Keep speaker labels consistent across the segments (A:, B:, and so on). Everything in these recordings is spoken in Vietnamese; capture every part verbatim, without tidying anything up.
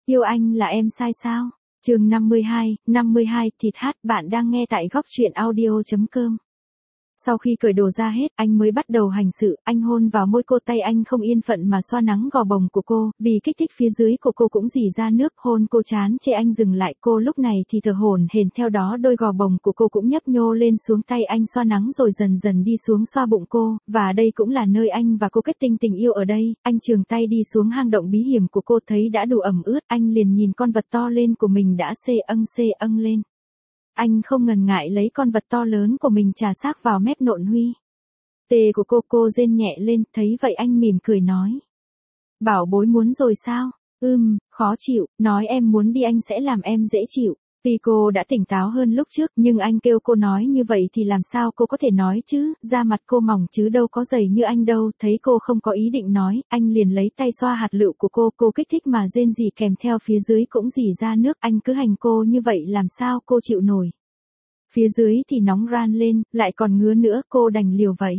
A: Yêu anh là em sai sao? Chương năm mươi hai, năm mươi hai, thịt hát. Bạn đang nghe tại góc truyện audio chấm com. Sau khi cởi đồ ra hết, anh mới bắt đầu hành sự, anh hôn vào môi cô, tay anh không yên phận mà xoa nắng gò bồng của cô, vì kích thích phía dưới của cô cũng rỉ ra nước, hôn cô chán chê anh dừng lại, cô lúc này thì thở hổn hển, theo đó đôi gò bồng của cô cũng nhấp nhô lên xuống, tay anh xoa nắng rồi dần dần đi xuống xoa bụng cô, và đây cũng là nơi anh và cô kết tinh tình yêu ở đây. Anh chườm tay đi xuống hang động bí hiểm của cô, thấy đã đủ ẩm ướt, anh liền nhìn con vật to lên của mình đã xê âng xê âng lên. Anh không ngần ngại lấy con vật to lớn của mình chà xác vào mép nộn Huy. Tê của cô, cô rên nhẹ lên, thấy vậy anh mỉm cười nói. Bảo bối muốn rồi sao? Ừm, khó chịu, nói em muốn đi anh sẽ làm em dễ chịu. Vì cô đã tỉnh táo hơn lúc trước, nhưng anh kêu cô nói như vậy thì làm sao cô có thể nói chứ, da mặt cô mỏng chứ đâu có dày như anh đâu, thấy cô không có ý định nói, anh liền lấy tay xoa hạt lựu của cô, cô kích thích mà rên rỉ kèm theo phía dưới cũng rỉ ra nước, anh cứ hành cô như vậy làm sao cô chịu nổi. Phía dưới thì nóng ran lên, lại còn ngứa nữa, cô đành liều vậy.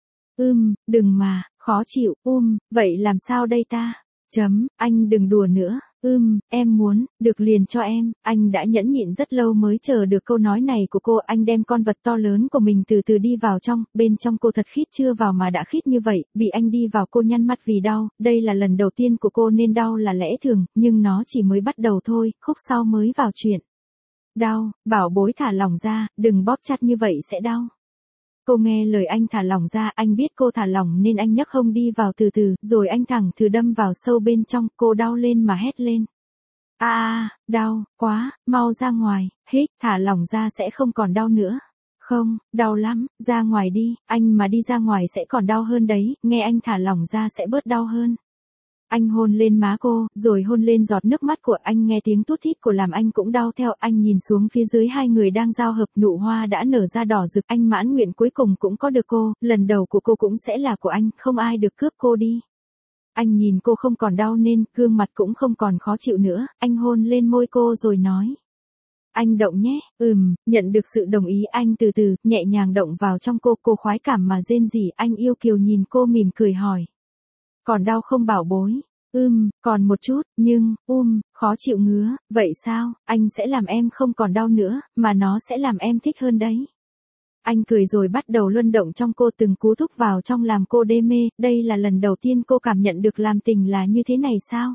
A: Ưm, đừng mà, khó chịu, um, vậy làm sao đây ta? Chấm, anh đừng đùa nữa. Ưm, em muốn, được liền cho em. Anh đã nhẫn nhịn rất lâu mới chờ được câu nói này của cô. Anh đem con vật to lớn của mình từ từ đi vào trong, bên trong cô thật khít, chưa vào mà đã khít như vậy. Bị anh đi vào cô nhăn mắt vì đau, đây là lần đầu tiên của cô nên đau là lẽ thường, nhưng nó chỉ mới bắt đầu thôi, khúc sau mới vào chuyện. Đau, bảo bối thả lỏng ra, đừng bóp chặt như vậy sẽ đau. Cô nghe lời anh thả lỏng ra, anh biết cô thả lỏng nên anh nhấc hông đi vào từ từ, rồi anh thẳng thừ đâm vào sâu bên trong, cô đau lên mà hét lên. A à, đau, quá, mau ra ngoài, hít, thả lỏng ra sẽ không còn đau nữa. Không, đau lắm, ra ngoài đi, anh mà đi ra ngoài sẽ còn đau hơn đấy, nghe anh thả lỏng ra sẽ bớt đau hơn. Anh hôn lên má cô, rồi hôn lên giọt nước mắt của anh, nghe tiếng thút thít của làm anh cũng đau theo, anh nhìn xuống phía dưới hai người đang giao hợp, nụ hoa đã nở ra đỏ rực, anh mãn nguyện cuối cùng cũng có được cô, lần đầu của cô cũng sẽ là của anh, không ai được cướp cô đi. Anh nhìn cô không còn đau nên, gương mặt cũng không còn khó chịu nữa, anh hôn lên môi cô rồi nói. Anh động nhé, ừm, nhận được sự đồng ý anh từ từ, nhẹ nhàng động vào trong cô, cô khoái cảm mà rên rỉ, anh yêu kiều nhìn cô mỉm cười hỏi. Còn đau không bảo bối? Ừm, còn một chút, nhưng, um, khó chịu ngứa, vậy sao, anh sẽ làm em không còn đau nữa, mà nó sẽ làm em thích hơn đấy. Anh cười rồi bắt đầu luân động trong cô, từng cú thúc vào trong làm cô đê mê, đây là lần đầu tiên cô cảm nhận được làm tình là như thế này sao?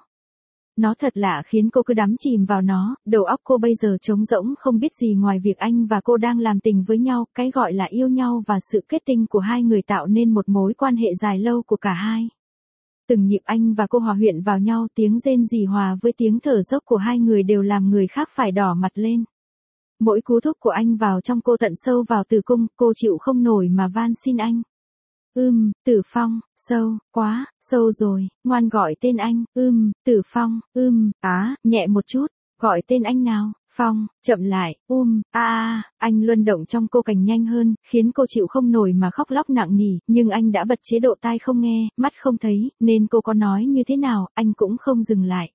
A: Nó thật lạ khiến cô cứ đắm chìm vào nó, đầu óc cô bây giờ trống rỗng không biết gì ngoài việc anh và cô đang làm tình với nhau, cái gọi là yêu nhau và sự kết tinh của hai người tạo nên một mối quan hệ dài lâu của cả hai. Từng nhịp anh và cô hòa quyện vào nhau, tiếng rên rỉ hòa với tiếng thở dốc của hai người đều làm người khác phải đỏ mặt lên. Mỗi cú thúc của anh vào trong cô tận sâu vào tử cung, cô chịu không nổi mà van xin anh. Ưm, Tử Phong, sâu, quá, sâu rồi, ngoan gọi tên anh, ưm, Tử Phong, ưm, á, nhẹ một chút, gọi tên anh nào. Phong, chậm lại, um, a a, anh luân động trong cô càng nhanh hơn, khiến cô chịu không nổi mà khóc lóc nặng nỉ, nhưng anh đã bật chế độ tai không nghe, mắt không thấy, nên cô có nói như thế nào, anh cũng không dừng lại.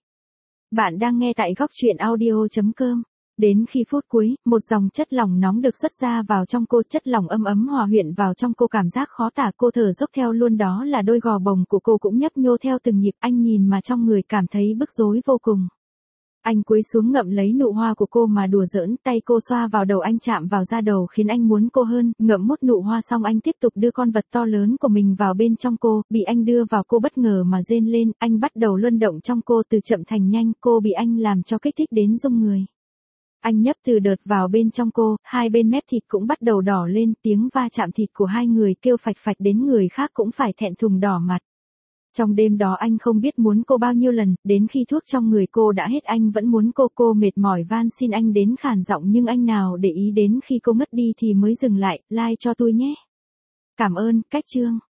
A: Bạn đang nghe tại góc truyện audio chấm com. Đến khi phút cuối, một dòng chất lỏng nóng được xuất ra vào trong cô, chất lỏng ấm ấm hòa quyện vào trong cô, cảm giác khó tả, cô thở dốc theo luôn, đó là đôi gò bồng của cô cũng nhấp nhô theo từng nhịp, anh nhìn mà trong người cảm thấy bức rối vô cùng. Anh cúi xuống ngậm lấy nụ hoa của cô mà đùa giỡn, tay cô xoa vào đầu anh, chạm vào da đầu khiến anh muốn cô hơn, ngậm mút nụ hoa xong anh tiếp tục đưa con vật to lớn của mình vào bên trong cô, bị anh đưa vào cô bất ngờ mà rên lên, anh bắt đầu luân động trong cô từ chậm thành nhanh, cô bị anh làm cho kích thích đến rung người. Anh nhấp từ đợt vào bên trong cô, hai bên mép thịt cũng bắt đầu đỏ lên, tiếng va chạm thịt của hai người kêu phạch phạch đến người khác cũng phải thẹn thùng đỏ mặt. Trong đêm đó anh không biết muốn cô bao nhiêu lần, đến khi thuốc trong người cô đã hết anh vẫn muốn cô, cô mệt mỏi van xin anh đến khàn giọng nhưng anh nào để ý đến khi cô ngất đi thì mới dừng lại, like cho tôi nhé. Cảm ơn, cách chương.